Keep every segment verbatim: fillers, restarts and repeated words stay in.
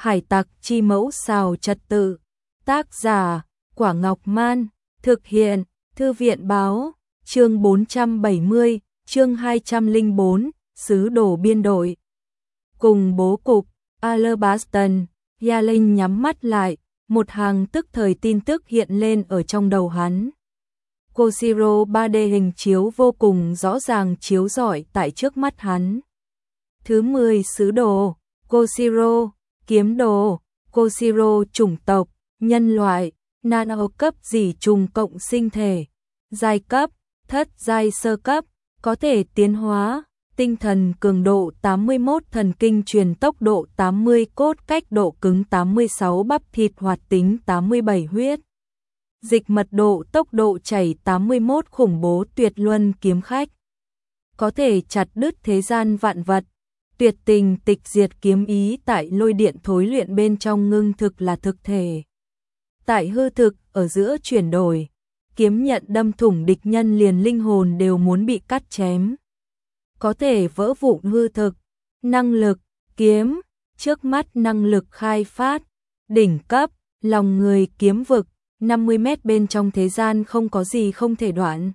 Hải tặc chi mẫu xào trật tự. Tác giả, Quả Ngọc Man. Thực hiện, Thư viện báo. Chương bốn trăm bảy mươi, chương hai trăm lẻ bốn, sứ đồ biên đội. Cùng bố cục, Alabaston, Yalen nhắm mắt lại, một hàng tức thời tin tức hiện lên ở trong đầu hắn. Koshiro ba D hình chiếu vô cùng rõ ràng chiếu rọi tại trước mắt hắn. Thứ mười sứ đồ, Koshiro, kiếm đồ, Koshiro chủng tộc, nhân loại, nano cấp dị trùng cộng sinh thể, giai cấp, thất giai sơ cấp, có thể tiến hóa, tinh thần cường độ tám mươi mốt, thần kinh truyền tốc độ tám mươi, cốt cách độ cứng tám mươi sáu, bắp thịt hoạt tính tám mươi bảy, huyết dịch mật độ tốc độ chảy tám mươi mốt, khủng bố tuyệt luân kiếm khách. Có thể chặt đứt thế gian vạn vật, tuyệt tình tịch diệt kiếm ý tại lôi điện thối luyện bên trong ngưng thực là thực thể. Tại hư thực, ở giữa chuyển đổi, kiếm nhận đâm thủng địch nhân liền linh hồn đều muốn bị cắt chém. Có thể vỡ vụn hư thực, năng lực, kiếm, trước mắt năng lực khai phát, đỉnh cấp, lòng người kiếm vực, năm mươi mét bên trong thế gian không có gì không thể đoạn.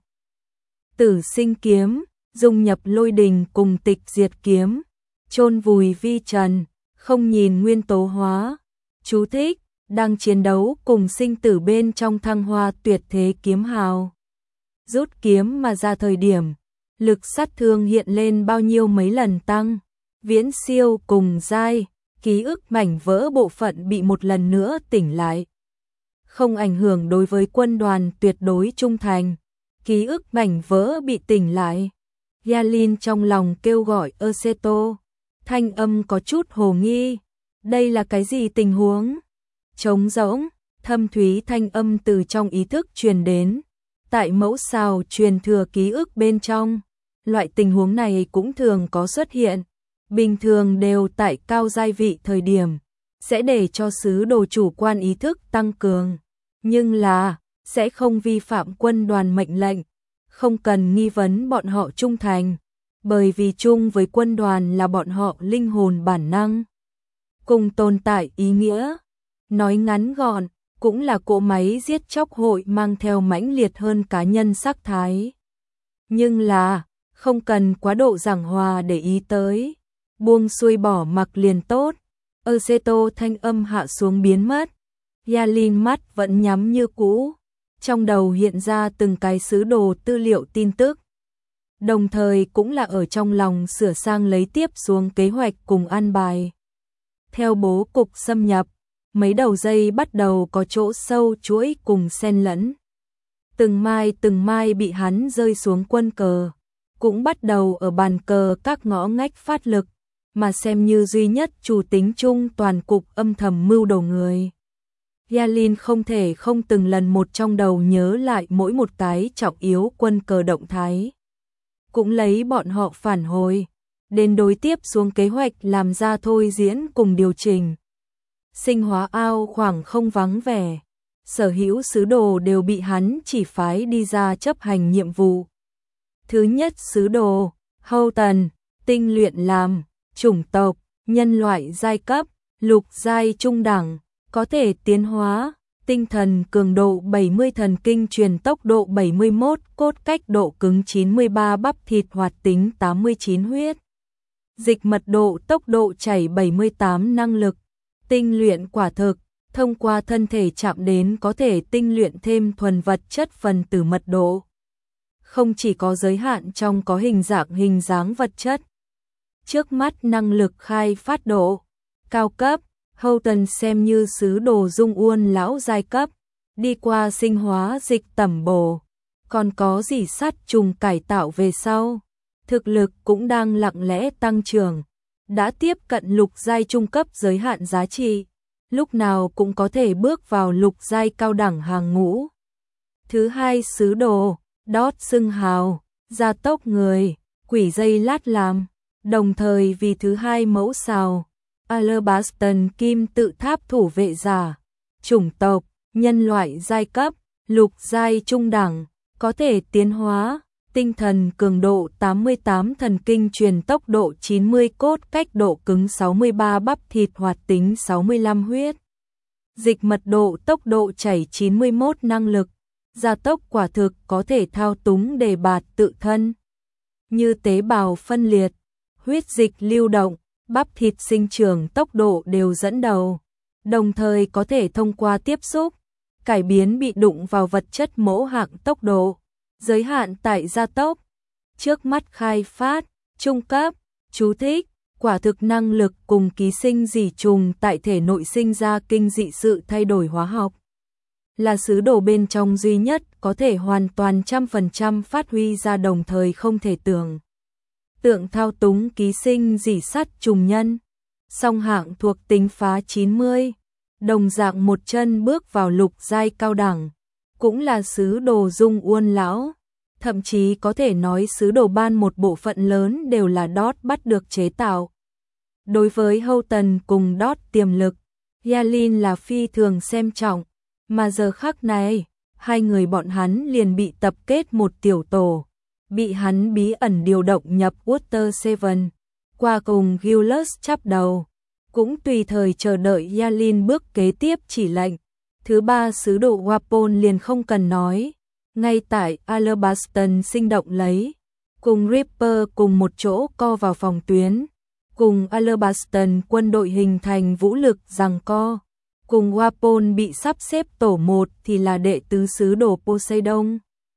Tử sinh kiếm, dung nhập lôi đình cùng tịch diệt kiếm, chôn vùi vi trần, không nhìn nguyên tố hóa. Chú thích, đang chiến đấu cùng sinh tử bên trong thăng hoa tuyệt thế kiếm hào. Rút kiếm mà ra thời điểm, lực sát thương hiện lên bao nhiêu mấy lần tăng, viễn siêu cùng giai, ký ức mảnh vỡ bộ phận bị một lần nữa tỉnh lại. Không ảnh hưởng đối với quân đoàn tuyệt đối trung thành, ký ức mảnh vỡ bị tỉnh lại. Yalin trong lòng kêu gọi Aceto, thanh âm có chút hồ nghi, đây là cái gì tình huống? Trống rỗng, thâm thúy thanh âm từ trong ý thức truyền đến, tại mẫu sao truyền thừa ký ức bên trong. Loại tình huống này cũng thường có xuất hiện, bình thường đều tại cao giai vị thời điểm, sẽ để cho sứ đồ chủ quan ý thức tăng cường, nhưng là, sẽ không vi phạm quân đoàn mệnh lệnh, không cần nghi vấn bọn họ trung thành, bởi vì chung với quân đoàn là bọn họ linh hồn bản năng, cùng tồn tại ý nghĩa. Nói ngắn gọn, cũng là cỗ máy giết chóc hội mang theo mãnh liệt hơn cá nhân sắc thái. Nhưng là, không cần quá độ giảng hòa để ý tới, buông xuôi bỏ mặc liền tốt. Aceto thanh âm hạ xuống biến mất. Yalin mắt vẫn nhắm như cũ, trong đầu hiện ra từng cái sứ đồ tư liệu tin tức. Đồng thời cũng là ở trong lòng sửa sang lấy tiếp xuống kế hoạch cùng an bài. Theo bố cục xâm nhập, mấy đầu dây bắt đầu có chỗ sâu chuỗi cùng xen lẫn. Từng mai từng mai bị hắn rơi xuống quân cờ, cũng bắt đầu ở bàn cờ các ngõ ngách phát lực, mà xem như duy nhất chủ tính chung toàn cục âm thầm mưu đồ người. Yalin không thể không từng lần một trong đầu nhớ lại mỗi một cái trọng yếu quân cờ động thái. Cũng lấy bọn họ phản hồi, đến đối tiếp xuống kế hoạch làm ra thôi diễn cùng điều chỉnh. Sinh hóa ao khoảng không vắng vẻ, sở hữu sứ đồ đều bị hắn chỉ phái đi ra chấp hành nhiệm vụ. Thứ nhất sứ đồ, Houghton, tinh luyện làm, chủng tộc, nhân loại giai cấp, lục giai trung đẳng, có thể tiến hóa, tinh thần cường độ bảy mươi, thần kinh truyền tốc độ bảy mươi mốt, cốt cách độ cứng chín mươi ba, bắp thịt hoạt tính tám mươi chín, huyết dịch mật độ tốc độ chảy bảy mươi tám, năng lực tinh luyện quả thực, thông qua thân thể chạm đến có thể tinh luyện thêm thuần vật chất phần tử mật độ. Không chỉ có giới hạn trong có hình dạng hình dáng vật chất. Trước mắt năng lực khai phát độ cao cấp, Houghton xem như sứ đồ dung uôn lão giai cấp, đi qua sinh hóa dịch tẩm bổ, còn có dỉ sắt trùng cải tạo về sau. Thực lực cũng đang lặng lẽ tăng trưởng, đã tiếp cận lục giai trung cấp giới hạn giá trị, lúc nào cũng có thể bước vào lục giai cao đẳng hàng ngũ. Thứ hai sứ đồ, Đót xưng hào, gia tốc người, quỷ dây lát làm, đồng thời vì thứ hai mẫu sao, Alabaston kim tự tháp thủ vệ giả, chủng tộc, nhân loại giai cấp, lục giai trung đẳng, có thể tiến hóa, tinh thần cường độ tám mươi tám, thần kinh truyền tốc độ chín mươi, cốt cách độ cứng sáu mươi ba, bắp thịt hoạt tính sáu mươi lăm, huyết dịch mật độ tốc độ chảy chín mươi mốt, năng lực gia tốc quả thực có thể thao túng đề bạt tự thân, như tế bào phân liệt, huyết dịch lưu động, bắp thịt sinh trưởng tốc độ đều dẫn đầu, đồng thời có thể thông qua tiếp xúc, cải biến bị đụng vào vật chất mẫu hạng tốc độ, giới hạn tại gia tốc, trước mắt khai phát, trung cấp, chú thích, quả thực năng lực cùng ký sinh dị trùng tại thể nội sinh ra kinh dị sự thay đổi hóa học. Là sứ đồ bên trong duy nhất có thể hoàn toàn trăm phần trăm phát huy ra, đồng thời không thể tưởng tượng thao túng ký sinh dị sát trùng nhân. Song hạng thuộc tính phá chín mươi, đồng dạng một chân bước vào lục giai cao đẳng, cũng là sứ đồ Dung Uôn lão, thậm chí có thể nói sứ đồ ban một bộ phận lớn đều là đót bắt được chế tạo. Đối với Hâu Tần cùng đót tiềm lực, Yalin là phi thường xem trọng, mà giờ khắc này, hai người bọn hắn liền bị tập kết một tiểu tổ, bị hắn bí ẩn điều động nhập Water Seven, qua cùng Gilus chắp đầu, cũng tùy thời chờ đợi Yalin bước kế tiếp chỉ lệnh. Thứ ba sứ đồ Wapol liền không cần nói, ngay tại Alabaston sinh động lấy, cùng Ripper cùng một chỗ co vào phòng tuyến, cùng Alabaston quân đội hình thành vũ lực giằng co, cùng Wapol bị sắp xếp tổ một thì là đệ tứ sứ đồ Poseidon.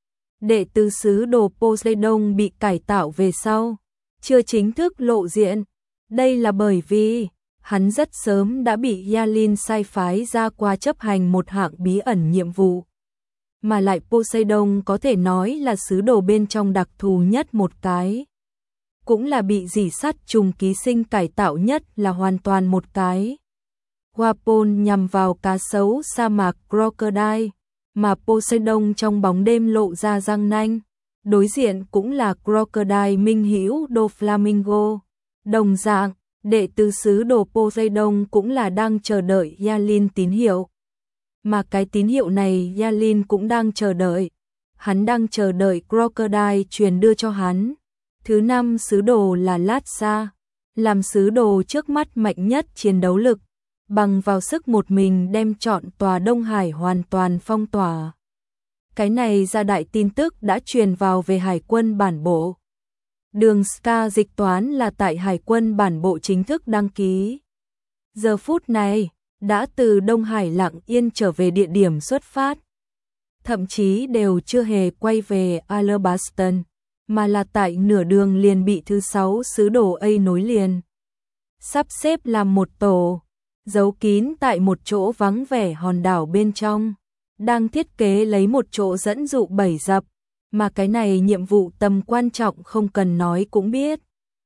Đệ tứ sứ đồ Poseidon bị cải tạo về sau, chưa chính thức lộ diện, đây là bởi vì hắn rất sớm đã bị Yalin sai phái ra qua chấp hành một hạng bí ẩn nhiệm vụ. Mà lại Poseidon có thể nói là sứ đồ bên trong đặc thù nhất một cái. Cũng là bị dỉ sắt trùng ký sinh cải tạo nhất là hoàn toàn một cái. Wapol nhằm vào cá sấu sa mạc Crocodile, mà Poseidon trong bóng đêm lộ ra răng nanh. Đối diện cũng là Crocodile minh hữu Doflamingo. Đồng dạng, đệ tứ sứ đồ Poseidon cũng là đang chờ đợi Yalin tín hiệu. Mà cái tín hiệu này Yalin cũng đang chờ đợi. Hắn đang chờ đợi Crocodile truyền đưa cho hắn. Thứ năm sứ đồ là Latsa, làm sứ đồ trước mắt mạnh nhất chiến đấu lực, bằng vào sức một mình đem trọn tòa Đông Hải hoàn toàn phong tỏa. Cái này ra đại tin tức đã truyền vào về Hải quân bản bộ. Đường Ska dịch toán là tại Hải quân bản bộ chính thức đăng ký. Giờ phút này, đã từ Đông Hải lặng yên trở về địa điểm xuất phát. Thậm chí đều chưa hề quay về Alabaston, mà là tại nửa đường liền bị thứ sáu sứ đồ A nối liền. Sắp xếp làm một tổ, giấu kín tại một chỗ vắng vẻ hòn đảo bên trong, đang thiết kế lấy một chỗ dẫn dụ bẫy dập, mà cái này nhiệm vụ tầm quan trọng không cần nói cũng biết.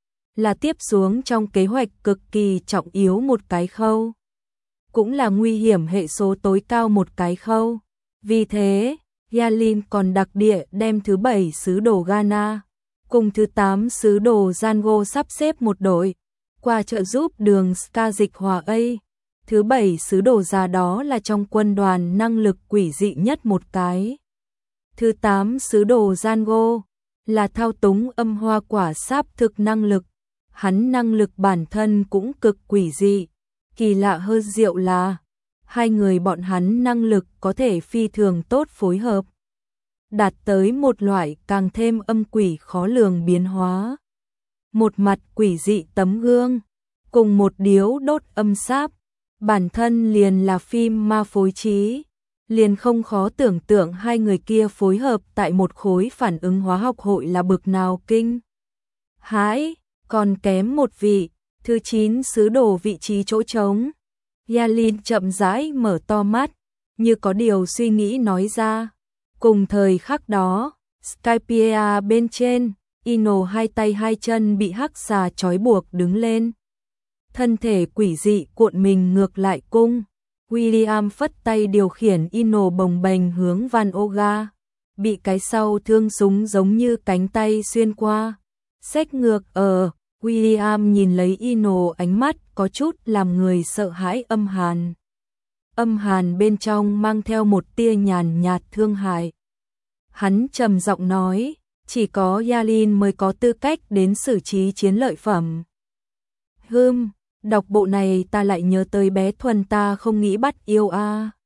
Là tiếp xuống trong kế hoạch cực kỳ trọng yếu một cái khâu. Cũng là nguy hiểm hệ số tối cao một cái khâu. Vì thế, Yalin còn đặc địa đem thứ bảy sứ đồ Ghana, cùng thứ tám sứ đồ Django sắp xếp một đội, qua trợ giúp đường Ska dịch hòa A. Thứ bảy sứ đồ già đó là trong quân đoàn năng lực quỷ dị nhất một cái. Thứ tám sứ đồ Django là thao túng âm hoa quả sáp thực năng lực. Hắn năng lực bản thân cũng cực quỷ dị. Kỳ lạ hơn diệu là hai người bọn hắn năng lực có thể phi thường tốt phối hợp, đạt tới một loại càng thêm âm quỷ khó lường biến hóa. Một mặt quỷ dị tấm gương, cùng một điếu đốt âm sáp, bản thân liền là phim ma phối trí, liền không khó tưởng tượng hai người kia phối hợp tại một khối phản ứng hóa học hội là bực nào kinh hãi. Còn kém một vị, thứ chín sứ đồ vị trí chỗ trống. Yalin chậm rãi mở to mắt, như có điều suy nghĩ nói ra. Cùng thời khắc đó, Skypiea bên trên, Ino hai tay hai chân bị hắc xà trói buộc đứng lên. Thân thể quỷ dị cuộn mình ngược lại cung. William phất tay điều khiển Ino bồng bềnh hướng Van Oga, bị cái sau thương súng giống như cánh tay xuyên qua. Xách ngược ở, William nhìn lấy Ino, ánh mắt có chút làm người sợ hãi âm hàn. Âm hàn bên trong mang theo một tia nhàn nhạt thương hại. Hắn trầm giọng nói, chỉ có Yalin mới có tư cách đến xử trí chiến lợi phẩm. Hừm, đọc bộ này ta lại nhớ tới bé Thuần ta không nghĩ bắt yêu a.